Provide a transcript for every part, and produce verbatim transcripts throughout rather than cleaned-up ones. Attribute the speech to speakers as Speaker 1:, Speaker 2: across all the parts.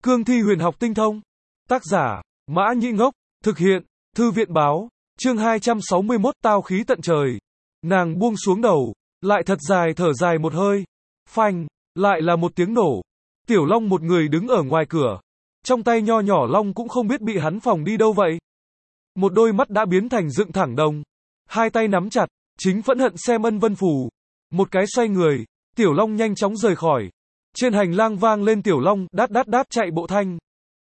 Speaker 1: Cương thi huyền học tinh thông. Tác giả, Mã Nhĩ Ngốc. Thực hiện, Thư viện báo. Chương hai trăm sáu mươi mốt Tao khí tận trời. Nàng buông xuống đầu, lại thật dài thở dài một hơi. Phanh, lại là một tiếng nổ. Tiểu Long một người đứng ở ngoài cửa. Trong tay nho nhỏ Long cũng không biết bị hắn phòng đi đâu vậy. Một đôi mắt đã biến thành dựng thẳng đồng. Hai tay nắm chặt, chính phẫn hận xem Ân Vân Phù. Một cái xoay người, Tiểu Long nhanh chóng rời khỏi. Trên hành lang vang lên Tiểu Long đát đát đát chạy bộ thanh.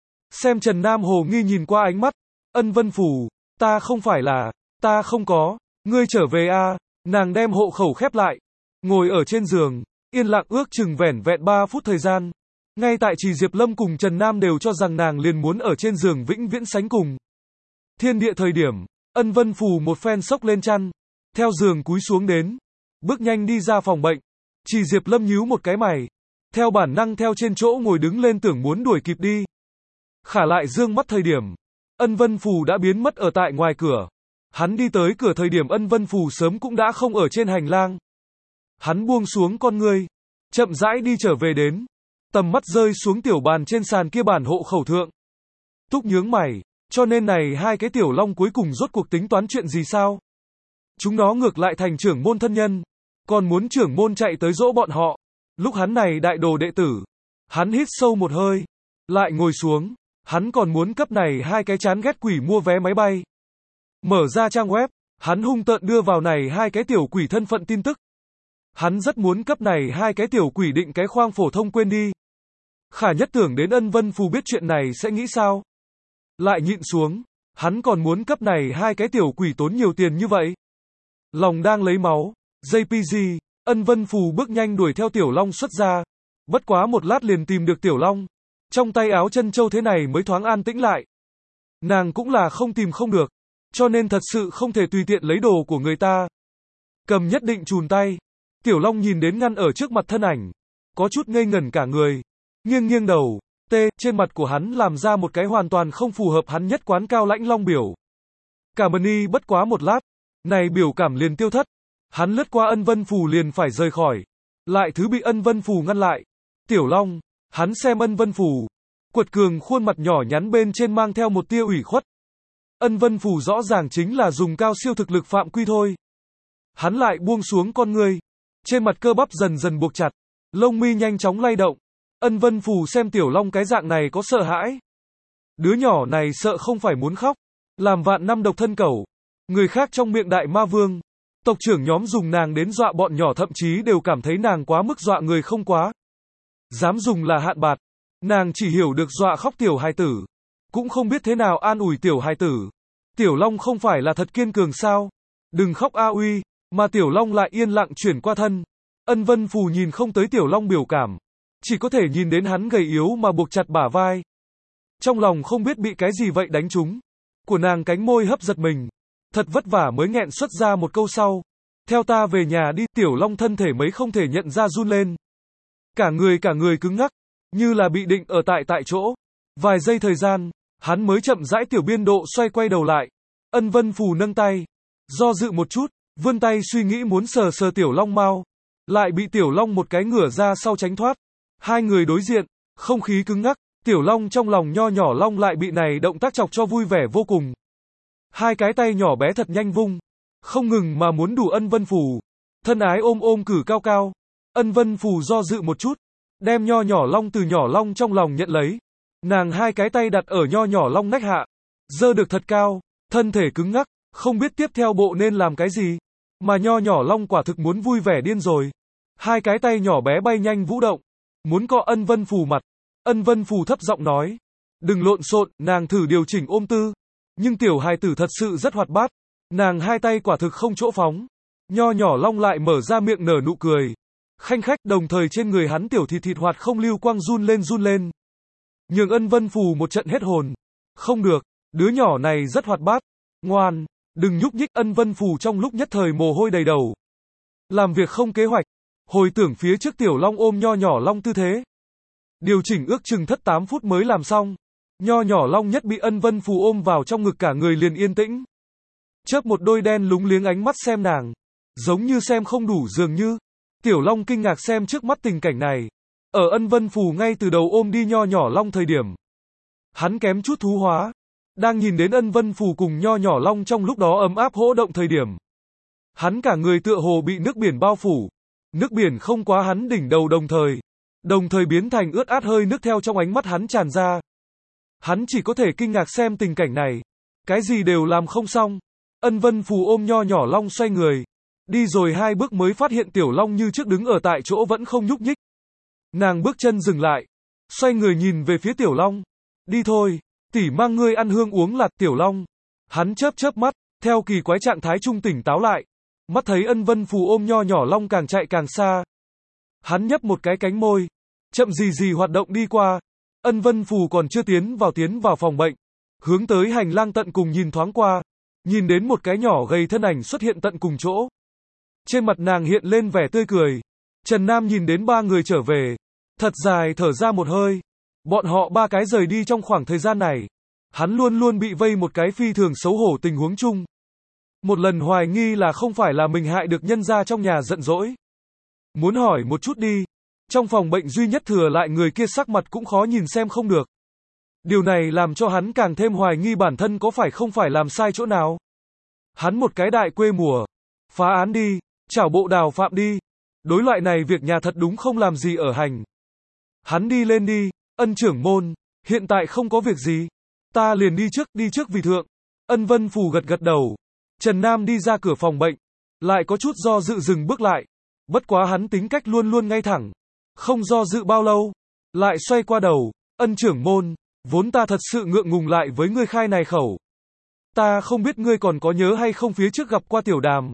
Speaker 1: Xem Trần Nam hồ nghi nhìn qua ánh mắt. Ân Vân Phù, ta không phải là, ta không có, ngươi trở về a. Nàng đem hộ khẩu khép lại, ngồi ở trên giường, yên lặng ước chừng vẻn vẹn ba phút thời gian. Ngay tại Trì Diệp Lâm cùng Trần Nam đều cho rằng nàng liền muốn ở trên giường vĩnh viễn sánh cùng thiên địa thời điểm, Ân Vân Phù một phen xốc lên chăn, theo giường cúi xuống đến, bước nhanh đi ra phòng bệnh. Trì Diệp Lâm nhíu một cái mày, theo bản năng theo trên chỗ ngồi đứng lên tưởng muốn đuổi kịp đi. Khả lại dương mắt thời điểm, Ân Vân Phù đã biến mất ở tại ngoài cửa. Hắn đi tới cửa thời điểm Ân Vân Phù sớm cũng đã không ở trên hành lang. Hắn buông xuống con ngươi, chậm rãi đi trở về đến, tầm mắt rơi xuống tiểu bàn trên sàn kia bản hộ khẩu thượng. Túc nhướng mày, cho nên này hai cái Tiểu Long cuối cùng rốt cuộc tính toán chuyện gì sao? Chúng nó ngược lại thành trưởng môn thân nhân, còn muốn trưởng môn chạy tới dỗ bọn họ. Lúc hắn này đại đồ đệ tử, hắn hít sâu một hơi, lại ngồi xuống, hắn còn muốn cấp này hai cái chán ghét quỷ mua vé máy bay. Mở ra trang web, hắn hung tợn đưa vào này hai cái tiểu quỷ thân phận tin tức. Hắn rất muốn cấp này hai cái tiểu quỷ định cái khoang phổ thông quên đi. Khả nhất tưởng đến Ân Vân Phù biết chuyện này sẽ nghĩ sao? Lại nhịn xuống, hắn còn muốn cấp này hai cái tiểu quỷ tốn nhiều tiền như vậy. Lòng đang lấy máu, gi pê giê, Ân Vân Phù bước nhanh đuổi theo Tiểu Long xuất ra. Bất quá một lát liền tìm được Tiểu Long. Trong tay áo chân châu thế này mới thoáng an tĩnh lại. Nàng cũng là không tìm không được, cho nên thật sự không thể tùy tiện lấy đồ của người ta. Cầm nhất định chùn tay. Tiểu Long nhìn đến ngăn ở trước mặt thân ảnh, có chút ngây ngẩn cả người, nghiêng nghiêng đầu, tê, trên mặt của hắn làm ra một cái hoàn toàn không phù hợp hắn nhất quán cao lãnh long biểu. Cảm ơn y bất quá một lát, này biểu cảm liền tiêu thất, hắn lướt qua Ân Vân Phù liền phải rời khỏi, lại thứ bị Ân Vân Phù ngăn lại. Tiểu Long, hắn xem Ân Vân Phù, quật cường khuôn mặt nhỏ nhắn bên trên mang theo một tia ủy khuất. Ân Vân Phù rõ ràng chính là dùng cao siêu thực lực phạm quy thôi. Hắn lại buông xuống con ngươi, trên mặt cơ bắp dần dần buộc chặt, lông mi nhanh chóng lay động. Ân Vân Phù xem Tiểu Long cái dạng này có sợ hãi. Đứa nhỏ này sợ không phải muốn khóc, làm vạn năm độc thân cẩu. Người khác trong miệng đại ma vương, tộc trưởng nhóm dùng nàng đến dọa bọn nhỏ thậm chí đều cảm thấy nàng quá mức dọa người không quá. Dám dùng là hạn bạt, nàng chỉ hiểu được dọa khóc tiểu hài tử, cũng không biết thế nào an ủi tiểu hài tử. Tiểu Long không phải là thật kiên cường sao? Đừng khóc a uy, mà Tiểu Long lại yên lặng chuyển qua thân. Ân Vân Phù nhìn không tới Tiểu Long biểu cảm, chỉ có thể nhìn đến hắn gầy yếu mà buộc chặt bả vai. Trong lòng không biết bị cái gì vậy đánh trúng. Của nàng cánh môi hấp giật mình. Thật vất vả mới nghẹn xuất ra một câu sau. Theo ta về nhà đi. Tiểu Long thân thể mấy không thể nhận ra run lên. Cả người cả người cứng ngắc, như là bị định ở tại tại chỗ. Vài giây thời gian, hắn mới chậm rãi tiểu biên độ xoay quay đầu lại. Ân Vân Phù nâng tay, do dự một chút, vươn tay suy nghĩ muốn sờ sờ Tiểu Long mau, lại bị Tiểu Long một cái ngửa ra sau tránh thoát. Hai người đối diện, không khí cứng ngắc, Tiểu Long trong lòng nho nhỏ Long lại bị này động tác chọc cho vui vẻ vô cùng. Hai cái tay nhỏ bé thật nhanh vung, không ngừng mà muốn đùa Ân Vân Phù. Thân ái ôm ôm cử cao cao. Ân Vân Phù do dự một chút, đem nho nhỏ Long từ nhỏ Long trong lòng nhận lấy. Nàng hai cái tay đặt ở nho nhỏ Long nách hạ, giơ được thật cao, thân thể cứng ngắc, không biết tiếp theo bộ nên làm cái gì. Mà nho nhỏ Long quả thực muốn vui vẻ điên rồi. Hai cái tay nhỏ bé bay nhanh vũ động, muốn cọ Ân Vân Phù mặt. Ân Vân Phù thấp giọng nói, đừng lộn xộn, nàng thử điều chỉnh ôm tư. Nhưng tiểu hài tử thật sự rất hoạt bát, nàng hai tay quả thực không chỗ phóng. Nho nhỏ Long lại mở ra miệng nở nụ cười, khanh khách, đồng thời trên người hắn tiểu thịt thịt hoạt không lưu quang run lên run lên. Nhường Ân Vân Phù một trận hết hồn. Không được, đứa nhỏ này rất hoạt bát, ngoan, đừng nhúc nhích. Ân Vân Phù trong lúc nhất thời mồ hôi đầy đầu. Làm việc không kế hoạch, hồi tưởng phía trước Tiểu Long ôm nho nhỏ Long tư thế. Điều chỉnh ước chừng thất tám phút mới làm xong. Nho nhỏ Long nhất bị Ân Vân Phù ôm vào trong ngực cả người liền yên tĩnh. Chớp một đôi đen lúng liếng ánh mắt xem nàng, giống như xem không đủ dường như. Tiểu Long kinh ngạc xem trước mắt tình cảnh này. Ở Ân Vân Phù ngay từ đầu ôm đi nho nhỏ long thời điểm, hắn kém chút thú hóa. Đang nhìn đến Ân Vân Phù cùng nho nhỏ long trong lúc đó ấm áp hỗ động thời điểm, hắn cả người tựa hồ bị nước biển bao phủ. Nước biển không quá hắn đỉnh đầu đồng thời, đồng thời biến thành ướt át hơi nước theo trong ánh mắt hắn tràn ra. Hắn chỉ có thể kinh ngạc xem tình cảnh này. Cái gì đều làm không xong. Ân Vân Phù ôm nho nhỏ long xoay người. Đi rồi hai bước mới phát hiện tiểu long như trước đứng ở tại chỗ vẫn không nhúc nhích. Nàng bước chân dừng lại. Xoay người nhìn về phía tiểu long. Đi thôi, tỷ mang ngươi ăn hương uống lạt tiểu long. Hắn chớp chớp mắt, theo kỳ quái trạng thái trung tỉnh táo lại. Mắt thấy Ân Vân Phù ôm nho nhỏ long càng chạy càng xa. Hắn nhấp một cái cánh môi. Chậm gì gì hoạt động đi qua. Ân Vân Phù còn chưa tiến vào tiến vào phòng bệnh. Hướng tới hành lang tận cùng nhìn thoáng qua. Nhìn đến một cái nhỏ gầy thân ảnh xuất hiện tận cùng chỗ. Trên mặt nàng hiện lên vẻ tươi cười. Trần Nam nhìn đến ba người trở về. Thật dài thở ra một hơi. Bọn họ ba cái rời đi trong khoảng thời gian này. Hắn luôn luôn bị vây một cái phi thường xấu hổ tình huống chung. Một lần hoài nghi là không phải là mình hại được nhân gia trong nhà giận dỗi. Muốn hỏi một chút đi. Trong phòng bệnh duy nhất thừa lại người kia sắc mặt cũng khó nhìn xem không được. Điều này làm cho hắn càng thêm hoài nghi bản thân có phải không phải làm sai chỗ nào. Hắn một cái đại quê mùa. Phá án đi, chảo bộ đào phạm đi. Đối loại này việc nhà thật đúng không làm gì ở hành. Hắn đi lên đi, Ân trưởng môn, hiện tại không có việc gì. Ta liền đi trước, đi trước vì thượng. Ân Vân Phù gật gật đầu. Trần Nam đi ra cửa phòng bệnh. Lại có chút do dự dừng bước lại. Bất quá hắn tính cách luôn luôn ngay thẳng. Không do dự bao lâu. Lại xoay qua đầu. Ân trưởng môn, vốn ta thật sự ngượng ngùng lại với ngươi khai này khẩu. Ta không biết ngươi còn có nhớ hay không phía trước gặp qua tiểu đàm.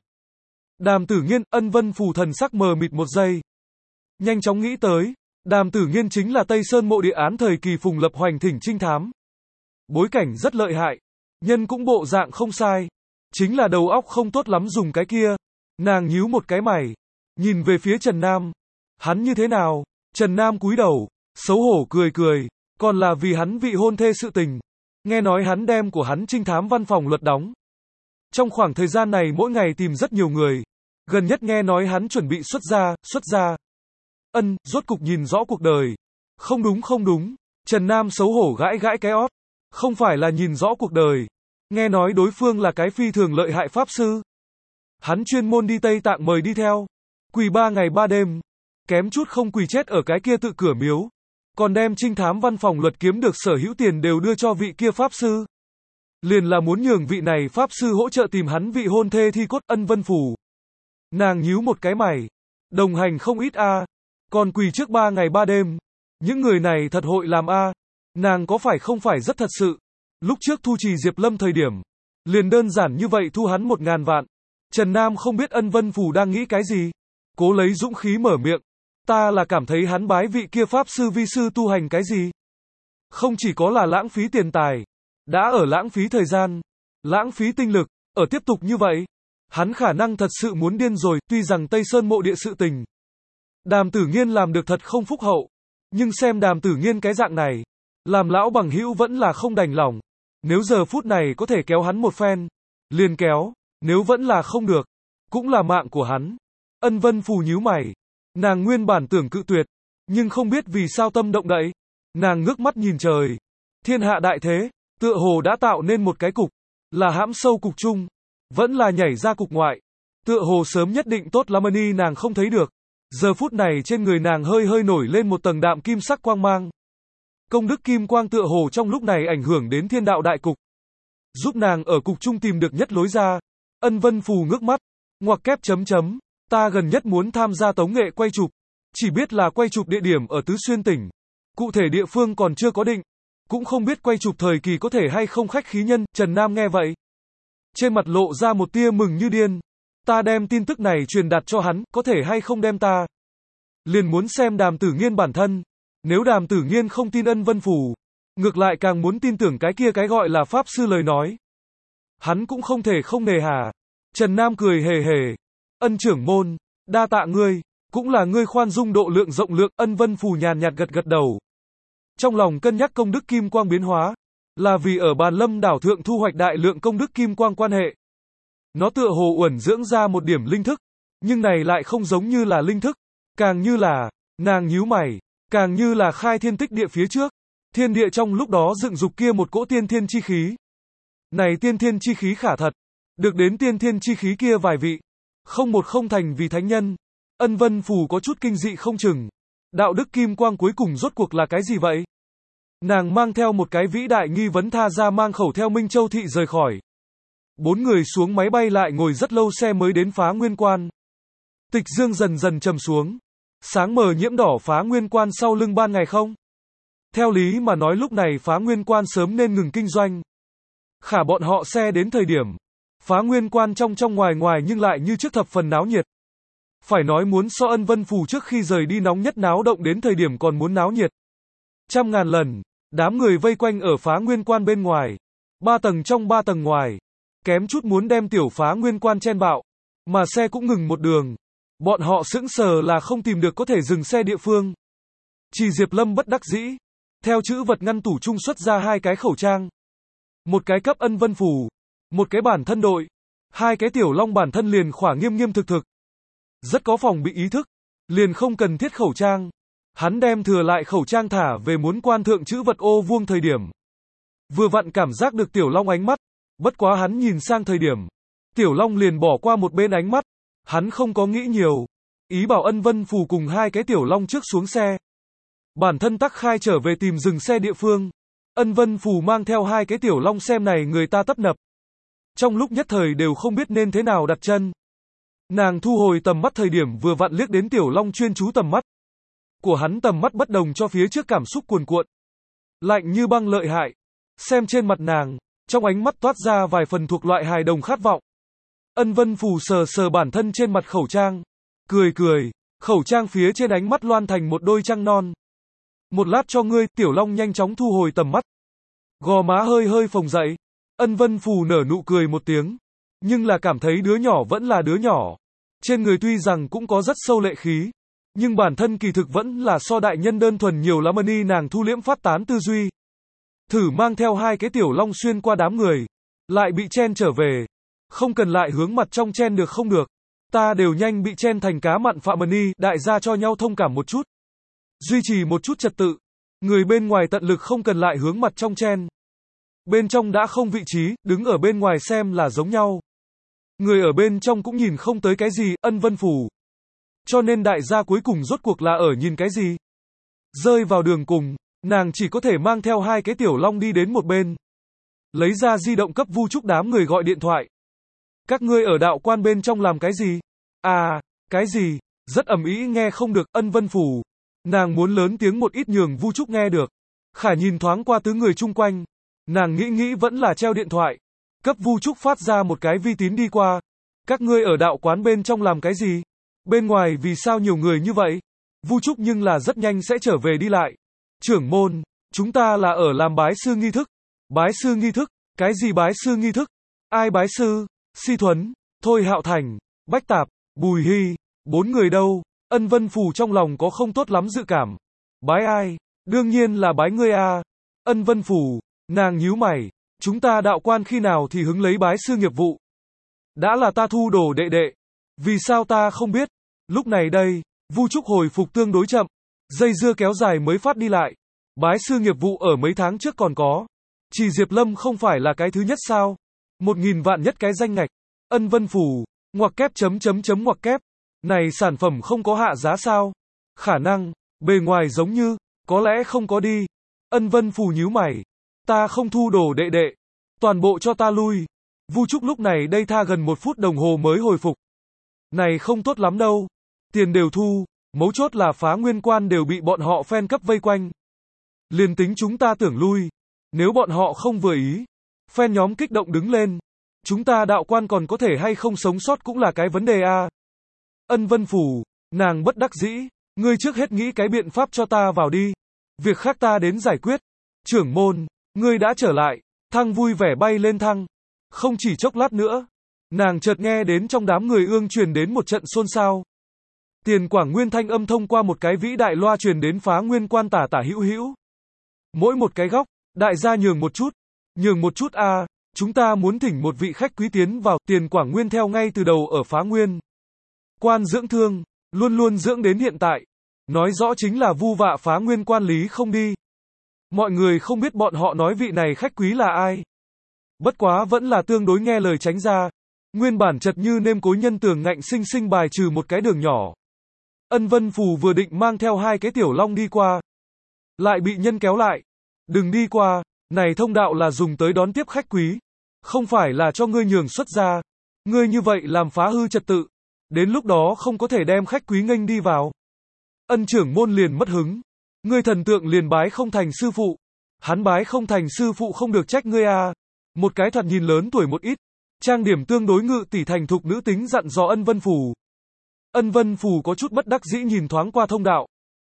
Speaker 1: Đàm Tử Nghiên, Ân Vân Phù thần sắc mờ mịt một giây. Nhanh chóng nghĩ tới. Đàm Tử Nghiên chính là Tây Sơn mộ địa án thời kỳ Phùng Lập hoành thỉnh trinh thám. Bối cảnh rất lợi hại. Nhân cũng bộ dạng không sai. Chính là đầu óc không tốt lắm dùng cái kia. Nàng nhíu một cái mày. Nhìn về phía Trần Nam. Hắn như thế nào? Trần Nam cúi đầu. Xấu hổ cười cười. Còn là vì hắn vị hôn thê sự tình. Nghe nói hắn đem của hắn trinh thám văn phòng luật đóng. Trong khoảng thời gian này mỗi ngày tìm rất nhiều người. Gần nhất nghe nói hắn chuẩn bị xuất gia, xuất gia. Ân, rốt cục nhìn rõ cuộc đời. Không đúng không đúng. Trần Nam xấu hổ gãi gãi cái ót. Không phải là nhìn rõ cuộc đời. Nghe nói đối phương là cái phi thường lợi hại pháp sư. Hắn chuyên môn đi Tây Tạng mời đi theo. Quỳ ba ngày ba đêm. Kém chút không quỳ chết ở cái kia tự cửa miếu. Còn đem trinh thám văn phòng luật kiếm được sở hữu tiền đều đưa cho vị kia pháp sư. Liền là muốn nhường vị này pháp sư hỗ trợ tìm hắn vị hôn thê thi cốt Ân Vân Phù. Nàng nhíu một cái mày. Đồng hành không ít a, à. Còn quỳ trước ba ngày ba đêm. Những người này thật hội làm a. À. Nàng có phải không phải rất thật sự. Lúc trước thu trì Diệp Lâm thời điểm. Liền đơn giản như vậy thu hắn một ngàn vạn. Trần Nam không biết Ân Vân Phù đang nghĩ cái gì. Cố lấy dũng khí mở miệng. Ta là cảm thấy hắn bái vị kia pháp sư vi sư tu hành cái gì. Không chỉ có là lãng phí tiền tài. Đã ở lãng phí thời gian. Lãng phí tinh lực. Ở tiếp tục như vậy. Hắn khả năng thật sự muốn điên rồi. Tuy rằng Tây Sơn mộ địa sự tình. Đàm Tử Nghiên làm được thật không phúc hậu. Nhưng xem Đàm Tử Nghiên cái dạng này. Làm lão bằng hữu vẫn là không đành lòng. Nếu giờ phút này có thể kéo hắn một phen. Liền kéo. Nếu vẫn là không được. Cũng là mạng của hắn. Ân Vân Phù nhíu mày. Nàng nguyên bản tưởng cự tuyệt. Nhưng không biết vì sao tâm động đậy. Nàng ngước mắt nhìn trời. Thiên hạ đại thế. Tựa hồ đã tạo nên một cái cục. Là hãm sâu cục chung. Vẫn là nhảy ra cục ngoại. Tựa hồ sớm nhất định tốt lắm ni nàng không thấy được. Giờ phút này trên người nàng hơi hơi nổi lên một tầng đạm kim sắc quang mang. Công đức kim quang tựa hồ trong lúc này ảnh hưởng đến thiên đạo đại cục. Giúp nàng ở cục chung tìm được nhất lối ra. Ân Vân Phù ngước mắt. Ngoặc kép chấm chấm. Ta gần nhất muốn tham gia tống nghệ quay chụp. Chỉ biết là quay chụp địa điểm ở Tứ Xuyên tỉnh. Cụ thể địa phương còn chưa có định. Cũng không biết quay chụp thời kỳ có thể hay không khách khí nhân. Trần Nam nghe vậy. Trên mặt lộ ra một tia mừng như điên. Ta đem tin tức này truyền đạt cho hắn. Có thể hay không đem ta. Liền muốn xem Đàm Tử Nghiên bản thân. Nếu Đàm Tử Nghiên không tin Ân Vân Phù. Ngược lại càng muốn tin tưởng cái kia cái gọi là pháp sư lời nói. Hắn cũng không thể không nề hà. Trần Nam cười hề hề. Ân trưởng môn, đa tạ ngươi, cũng là ngươi khoan dung độ lượng rộng lượng. Ân Vân Phù nhàn nhạt gật gật đầu. Trong lòng cân nhắc công đức kim quang biến hóa, là vì ở Bàn Lâm đảo thượng thu hoạch đại lượng công đức kim quang quan hệ. Nó tựa hồ uẩn dưỡng ra một điểm linh thức, nhưng này lại không giống như là linh thức, càng như là, nàng nhíu mày, càng như là khai thiên tích địa phía trước. Thiên địa trong lúc đó dựng dục kia một cỗ tiên thiên chi khí. Này tiên thiên chi khí khả thật. Được đến tiên thiên chi khí kia vài vị. Không một không thành vì thánh nhân. Ân Vân Phù có chút kinh dị không chừng. Đạo đức kim quang cuối cùng rốt cuộc là cái gì vậy? Nàng mang theo một cái vĩ đại nghi vấn tha ra mang khẩu theo Minh Châu Thị rời khỏi. Bốn người xuống máy bay lại ngồi rất lâu xe mới đến Phá Nguyên Quan. Tịch dương dần dần trầm xuống. Sáng mờ nhiễm đỏ Phá Nguyên Quan sau lưng ban ngày không? Theo lý mà nói lúc này Phá Nguyên Quan sớm nên ngừng kinh doanh. Khả bọn họ xe đến thời điểm. Phá Nguyên Quan trong trong ngoài ngoài nhưng lại như trước thập phần náo nhiệt. Phải nói muốn so Ân Vân Phù trước khi rời đi nóng nhất náo động đến thời điểm còn muốn náo nhiệt. Trăm ngàn lần, đám người vây quanh ở Phá Nguyên Quan bên ngoài. Ba tầng trong ba tầng ngoài. Kém chút muốn đem tiểu Phá Nguyên Quan chen bạo. Mà xe cũng ngừng một đường. Bọn họ sững sờ là không tìm được có thể dừng xe địa phương. Chỉ Diệp Lâm bất đắc dĩ. Theo chữ vật ngăn tủ trung xuất ra hai cái khẩu trang. Một cái cấp Ân Vân Phù. Một cái bản thân đội. Hai cái tiểu long bản thân liền khỏa nghiêm nghiêm thực thực. Rất có phòng bị ý thức. Liền không cần thiết khẩu trang. Hắn đem thừa lại khẩu trang thả về muốn quan thượng chữ vật ô vuông thời điểm. Vừa vặn cảm giác được tiểu long ánh mắt. Bất quá hắn nhìn sang thời điểm. Tiểu long liền bỏ qua một bên ánh mắt. Hắn không có nghĩ nhiều. Ý bảo Ân Vân Phù cùng hai cái tiểu long trước xuống xe. Bản thân tắc khai trở về tìm dừng xe địa phương. Ân Vân Phù mang theo hai cái tiểu long xem này người ta tấp nập. Trong lúc nhất thời đều không biết nên thế nào đặt chân. Nàng thu hồi tầm mắt thời điểm vừa vặn liếc đến tiểu long chuyên chú tầm mắt. Của hắn tầm mắt bất đồng cho phía trước cảm xúc cuồn cuộn. Lạnh như băng lợi hại. Xem trên mặt nàng, trong ánh mắt toát ra vài phần thuộc loại hài đồng khát vọng. Ân Vân Phù sờ sờ bản thân trên mặt khẩu trang. Cười cười, khẩu trang phía trên ánh mắt loan thành một đôi trăng non. Một lát cho ngươi, tiểu long nhanh chóng thu hồi tầm mắt. Gò má hơi hơi phồng dậy. Ân Vân Phù nở nụ cười một tiếng. Nhưng là cảm thấy đứa nhỏ vẫn là đứa nhỏ. Trên người tuy rằng cũng có rất sâu lệ khí. Nhưng bản thân kỳ thực vẫn là so đại nhân đơn thuần nhiều lắm ni nàng thu liễm phát tán tư duy. Thử mang theo hai cái tiểu long xuyên qua đám người. Lại bị chen trở về. Không cần lại hướng mặt trong chen được không được. Ta đều nhanh bị chen thành cá mặn Phạm Ni, đại gia cho nhau thông cảm một chút. Duy trì một chút trật tự. Người bên ngoài tận lực không cần lại hướng mặt trong chen. Bên trong đã không vị trí, đứng ở bên ngoài xem là giống nhau. Người ở bên trong cũng nhìn không tới cái gì, Ân Vân Phù. Cho nên đại gia cuối cùng rốt cuộc là ở nhìn cái gì. Rơi vào đường cùng, nàng chỉ có thể mang theo hai cái tiểu long đi đến một bên. Lấy ra di động cấp Vu Trúc đám người gọi điện thoại. Các ngươi ở đạo quan bên trong làm cái gì? À, cái gì? Rất ầm ĩ nghe không được, Ân Vân Phù. Nàng muốn lớn tiếng một ít nhường Vu Trúc nghe được. Khả nhìn thoáng qua tứ người chung quanh. Nàng nghĩ nghĩ vẫn là treo điện thoại. Cấp Vu Trúc phát ra một cái vi tín đi qua. Các ngươi ở đạo quán bên trong làm cái gì? Bên ngoài vì sao nhiều người như vậy? Vu Trúc nhưng là rất nhanh sẽ trở về đi lại. Trưởng môn, chúng ta là ở làm bái sư nghi thức. Bái sư nghi thức? Cái gì bái sư nghi thức? Ai bái sư? Si Thuấn, Thôi Hạo Thành, Bách Tạp, Bùi Hy, bốn người đâu? Ân Vân Phù trong lòng có không tốt lắm dự cảm. Bái ai? Đương nhiên là bái ngươi a. Ân Vân Phù, nàng nhíu mày, chúng ta đạo quan khi nào thì hứng lấy bái sư nghiệp vụ? Đã là ta thu đồ đệ đệ. Vì sao ta không biết? Lúc này đây, Vu Trúc hồi phục tương đối chậm. Dây dưa kéo dài mới phát đi lại. Bái sư nghiệp vụ ở mấy tháng trước còn có. Chỉ Diệp Lâm không phải là cái thứ nhất sao? Một nghìn vạn nhất cái danh ngạch. Ân Vân Phù, ngoặc kép chấm chấm chấm ngoặc kép. Này sản phẩm không có hạ giá sao? Khả năng, bề ngoài giống như, có lẽ không có đi. Ân Vân Phù nhíu mày. Ta không thu đồ đệ đệ. Toàn bộ cho ta lui. Vu Trúc lúc này đây tha gần một phút đồng hồ mới hồi phục. Này không tốt lắm đâu. Tiền đều thu, mấu chốt là Phá Nguyên Quan đều bị bọn họ fan cấp vây quanh. Liền tính chúng ta tưởng lui. Nếu bọn họ không vừa ý. Fan nhóm kích động đứng lên. Chúng ta đạo quan còn có thể hay không sống sót cũng là cái vấn đề a. Ân Vân Phù, nàng bất đắc dĩ. Ngươi trước hết nghĩ cái biện pháp cho ta vào đi. Việc khác ta đến giải quyết. Trưởng môn, ngươi đã trở lại. Thăng vui vẻ bay lên thăng. Không chỉ chốc lát nữa. Nàng chợt nghe đến trong đám người ương truyền đến một trận xôn xao. Tiền Quảng Nguyên thanh âm thông qua một cái vĩ đại loa truyền đến Phá Nguyên Quan tả tả hữu hữu. Mỗi một cái góc, đại gia nhường một chút. Nhường một chút a, à, chúng ta muốn thỉnh một vị khách quý tiến vào. Tiền Quảng Nguyên theo ngay từ đầu ở Phá Nguyên Quan dưỡng thương, luôn luôn dưỡng đến hiện tại. Nói rõ chính là vu vạ phá nguyên quan lý không đi. Mọi người không biết bọn họ nói vị này khách quý là ai. Bất quá vẫn là tương đối nghe lời tránh ra. Nguyên bản chật như nêm cối nhân tường ngạnh sinh sinh bài trừ một cái đường nhỏ. Ân Vân Phù vừa định mang theo hai cái tiểu long đi qua. Lại bị nhân kéo lại. Đừng đi qua, này thông đạo là dùng tới đón tiếp khách quý. Không phải là cho ngươi nhường xuất ra. Ngươi như vậy làm phá hư trật tự. Đến lúc đó không có thể đem khách quý nghênh đi vào. Ân trưởng môn liền mất hứng. Ngươi thần tượng liền bái không thành sư phụ. Hắn bái không thành sư phụ không được trách ngươi à. Một cái thoạt nhìn lớn tuổi một ít. Trang điểm tương đối ngự tỷ thành thục nữ tính dặn dò Ân Vân Phù. Ân Vân Phù có chút bất đắc dĩ nhìn thoáng qua thông đạo.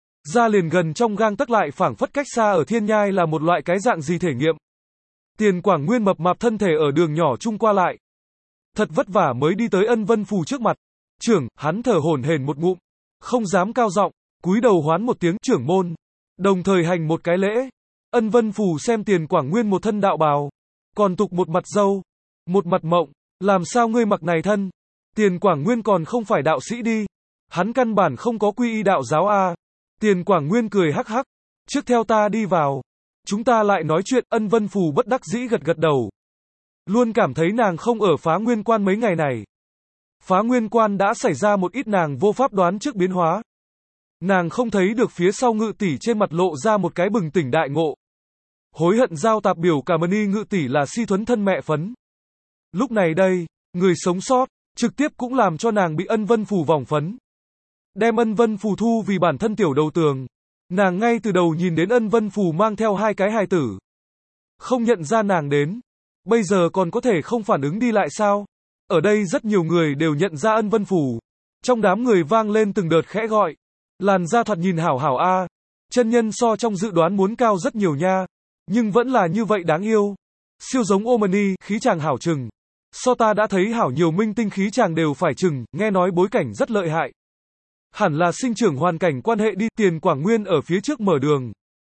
Speaker 1: Ra liền gần trong gang tấc lại phảng phất cách xa ở thiên nhai là một loại cái dạng gì thể nghiệm. Tiền Quảng Nguyên mập mạp thân thể ở đường nhỏ chung qua lại. Thật vất vả mới đi tới Ân Vân Phù trước mặt. Trưởng, hắn thở hổn hển một ngụm. Không dám cao giọng, cúi đầu hoán một tiếng trưởng môn. Đồng thời hành một cái lễ. Ân Vân Phù xem Tiền Quảng Nguyên một thân đạo bào. Còn tục một mặt dâu. Một mặt mộng. Làm sao ngươi mặc này thân? Tiền Quảng Nguyên còn không phải đạo sĩ đi. Hắn căn bản không có quy y đạo giáo a. Tiền Quảng Nguyên cười hắc hắc. Trước theo ta đi vào. Chúng ta lại nói chuyện. Ân Vân Phù bất đắc dĩ gật gật đầu. Luôn cảm thấy nàng không ở phá nguyên quan mấy ngày này. Phá nguyên quan đã xảy ra một ít nàng vô pháp đoán trước biến hóa. Nàng không thấy được phía sau ngự tỷ trên mặt lộ ra một cái bừng tỉnh đại ngộ. Hối hận giao tạp biểu cả mani ngự tỷ là si thuấn thân mẹ phấn. Lúc này đây, người sống sót, trực tiếp cũng làm cho nàng bị Ân Vân Phù vòng phấn. Đem Ân Vân Phù thu vì bản thân tiểu đầu tường. Nàng ngay từ đầu nhìn đến Ân Vân Phù mang theo hai cái hài tử. Không nhận ra nàng đến. Bây giờ còn có thể không phản ứng đi lại sao? Ở đây rất nhiều người đều nhận ra Ân Vân Phù. Trong đám người vang lên từng đợt khẽ gọi. Làn da thoạt nhìn hảo hảo a. Chân nhân so trong dự đoán muốn cao rất nhiều nha. Nhưng vẫn là như vậy đáng yêu. Siêu giống Omani, khí chàng hảo chừng. So ta đã thấy hảo nhiều minh tinh khí chàng đều phải chừng, nghe nói bối cảnh rất lợi hại. Hẳn là sinh trưởng hoàn cảnh quan hệ đi. Tiền Quảng Nguyên ở phía trước mở đường.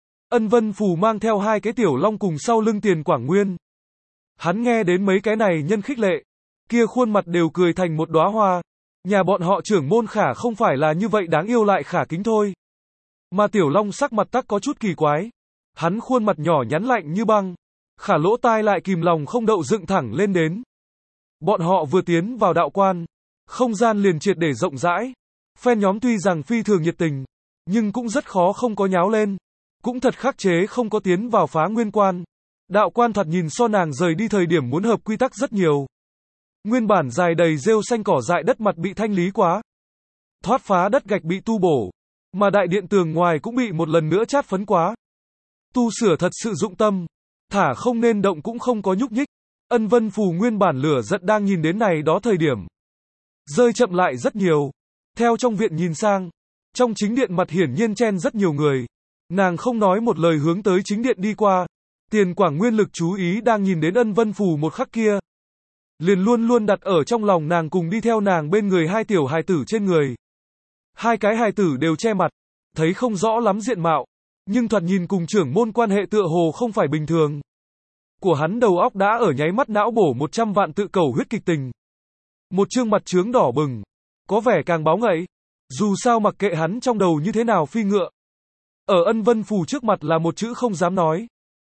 Speaker 1: Ân Vân Phù mang theo hai cái tiểu long cùng sau lưng Tiền Quảng Nguyên. Hắn nghe đến mấy cái này nhân khích lệ. Kia khuôn mặt đều cười thành một đóa hoa. Nhà bọn họ trưởng môn Khả không phải là như vậy đáng yêu lại khả kính thôi. Mà tiểu long sắc mặt tắc có chút kỳ quái. Hắn khuôn mặt nhỏ nhắn lạnh như băng. Khả lỗ tai lại kìm lòng không đậu dựng thẳng lên đến. Bọn họ vừa tiến vào đạo quan. Không gian liền triệt để rộng rãi. Fan nhóm tuy rằng phi thường nhiệt tình. Nhưng cũng rất khó không có nháo lên. Cũng thật khắc chế không có tiến vào phá nguyên quan. Đạo quan thoạt nhìn so nàng rời đi thời điểm muốn hợp quy tắc rất nhiều. Nguyên bản dài đầy rêu xanh cỏ dại đất mặt bị thanh lý quá. Thoát phá đất gạch bị tu bổ. Mà đại điện tường ngoài cũng bị một lần nữa chát phấn quá. Tu sửa thật sự dụng tâm. Thả không nên động cũng không có nhúc nhích. Ân Vân Phù nguyên bản lửa giận đang nhìn đến này đó thời điểm. Rơi chậm lại rất nhiều. Theo trong viện nhìn sang. Trong chính điện mặt hiển nhiên chen rất nhiều người. Nàng không nói một lời hướng tới chính điện đi qua. Tiền Quảng Nguyên lực chú ý đang nhìn đến Ân Vân Phù một khắc kia. Liền luôn luôn đặt ở trong lòng nàng cùng đi theo nàng bên người hai tiểu hài tử trên người. Hai cái hài tử đều che mặt. Thấy không rõ lắm diện mạo. Nhưng thoạt nhìn cùng trưởng môn quan hệ tựa hồ không phải bình thường. Của hắn đầu óc đã ở nháy mắt não bổ một trăm vạn tự cầu huyết kịch tình. Một trương mặt trướng đỏ bừng. Có vẻ càng báo ngậy. Dù sao mặc kệ hắn trong đầu như thế nào phi ngựa. Ở Ân Vân Phù trước mặt là một chữ không dám nói.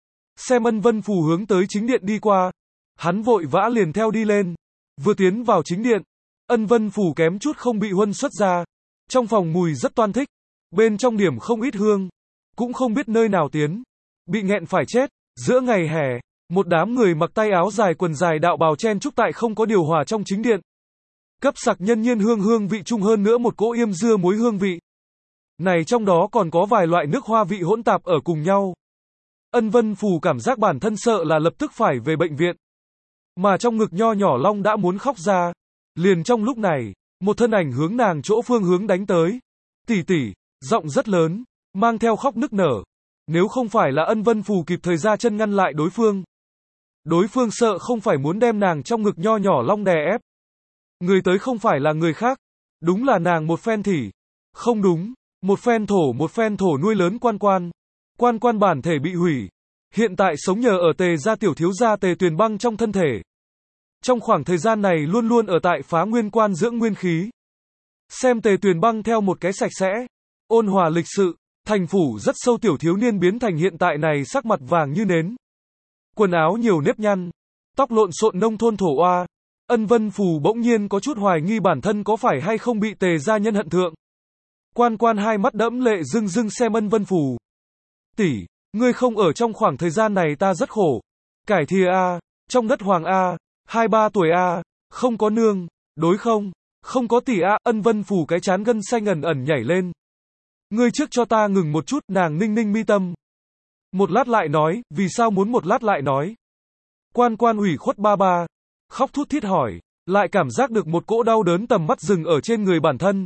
Speaker 1: Xem Ân Vân Phù hướng tới chính điện đi qua. Hắn vội vã liền theo đi lên. Vừa tiến vào chính điện. Ân Vân Phù kém chút không bị huân xuất ra. Trong phòng mùi rất toan thích. Bên trong điểm không ít hương. Cũng không biết nơi nào tiến. Bị nghẹn phải chết. Giữa ngày hè. Một đám người mặc tay áo dài quần dài đạo bào chen chúc tại không có điều hòa trong chính điện. Cấp sặc nhân nhiên hương hương vị chung hơn nữa một cỗ yêm dưa muối hương vị. Này trong đó còn có vài loại nước hoa vị hỗn tạp ở cùng nhau. Ân Vân Phù cảm giác bản thân sợ là lập tức phải về bệnh viện. Mà trong ngực nho nhỏ long đã muốn khóc ra. Liền trong lúc này, một thân ảnh hướng nàng chỗ phương hướng đánh tới. Tỷ tỷ, giọng rất lớn, mang theo khóc nức nở. Nếu không phải là Ân Vân Phù kịp thời ra chân ngăn lại đối phương. Đối phương sợ không phải muốn đem nàng trong ngực nho nhỏ long đè ép. Người tới không phải là người khác. Đúng là nàng một phen thỉ. Không đúng, một phen thổ một phen thổ nuôi lớn quan quan. Quan quan bản thể bị hủy. Hiện tại sống nhờ ở Tề gia tiểu thiếu gia Tề Tuyền Băng trong thân thể. Trong khoảng thời gian này luôn luôn ở tại phá nguyên quan dưỡng nguyên khí. Xem Tề Tuyền Băng theo một cái sạch sẽ. ôn hòa lịch sự, thành phủ rất sâu tiểu thiếu niên biến thành hiện tại này sắc mặt vàng như nến. Quần áo nhiều nếp nhăn, tóc lộn xộn nông thôn thổ oa. Ân Vân Phù bỗng nhiên có chút hoài nghi bản thân có phải hay không bị Tề gia nhân hận thượng. Quan Quan hai mắt đẫm lệ rưng rưng xem Ân Vân Phù. Tỷ, ngươi không ở trong khoảng thời gian này ta rất khổ. Cải thìa a, trong đất hoàng a, hai ba tuổi a, không có nương, đối không? Không có tỷ a, Ân Vân Phù cái chán gân xanh ẩn ẩn nhảy lên. Ngươi trước cho ta ngừng một chút, nàng ninh ninh mi tâm. Một lát lại nói, vì sao muốn một lát lại nói? Quan Quan ủy khuất ba ba, khóc thút thít hỏi, lại cảm giác được một cỗ đau đớn tầm mắt dừng ở trên người bản thân.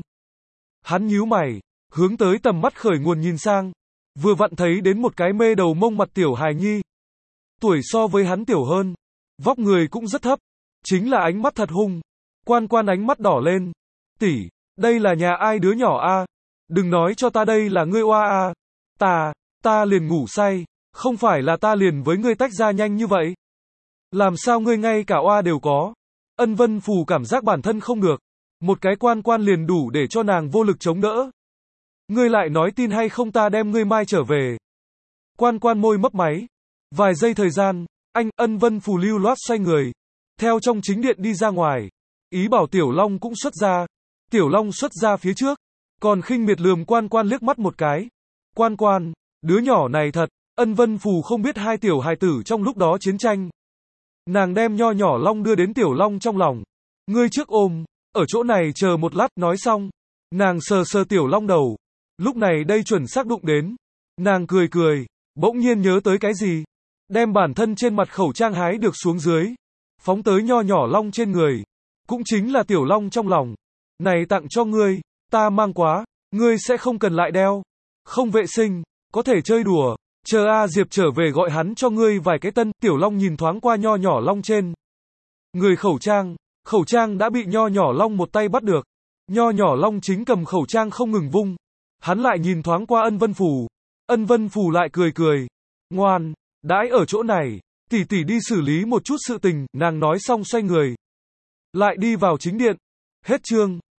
Speaker 1: Hắn nhíu mày, hướng tới tầm mắt khởi nguồn nhìn sang, vừa vặn thấy đến một cái mê đầu mông mặt tiểu hài nhi. Tuổi so với hắn tiểu hơn, vóc người cũng rất thấp, chính là ánh mắt thật hung. Quan Quan ánh mắt đỏ lên. Tỷ, đây là nhà ai đứa nhỏ a? Đừng nói cho ta đây là ngươi oa a. Ta, ta liền ngủ say, không phải là ta liền với ngươi tách ra nhanh như vậy. Làm sao ngươi ngay cả oa đều có? Ân Vân Phù cảm giác bản thân không được. Một cái Quan Quan liền đủ để cho nàng vô lực chống đỡ. Ngươi lại nói tin hay không ta đem ngươi mai trở về. Quan Quan môi mấp máy. Vài giây thời gian, anh, Ân Vân Phù lưu loát xoay người. Theo trong chính điện đi ra ngoài. Ý bảo Tiểu Long cũng xuất ra. Tiểu Long xuất ra phía trước. Còn khinh miệt lườm Quan Quan liếc mắt một cái. Quan Quan, đứa nhỏ này thật. Ân Vân Phù không biết hai tiểu hài tử trong lúc đó chiến tranh. Nàng đem nho nhỏ Long đưa đến Tiểu Long trong lòng. Ngươi trước ôm, ở chỗ này chờ một lát, nói xong. Nàng sờ sờ Tiểu Long đầu. Lúc này đây chuẩn xác đụng đến. Nàng cười cười, bỗng nhiên nhớ tới cái gì. Đem bản thân trên mặt khẩu trang hái được xuống dưới. Phóng tới nho nhỏ Long trên người. Cũng chính là Tiểu Long trong lòng. Này tặng cho ngươi, ta mang quá, ngươi sẽ không cần lại đeo. Không vệ sinh, có thể chơi đùa. Chờ A Diệp trở về gọi hắn cho ngươi vài cái tân. Tiểu Long nhìn thoáng qua nho nhỏ Long trên người khẩu trang. Khẩu trang đã bị nho nhỏ Long một tay bắt được. Nho nhỏ Long chính cầm khẩu trang không ngừng vung. Hắn lại nhìn thoáng qua Ân Vân Phù. Ân Vân Phù lại cười cười. Ngoan, đãi ở chỗ này. Tỷ tỷ đi xử lý một chút sự tình. Nàng nói xong xoay người. Lại đi vào chính điện. Hết chương.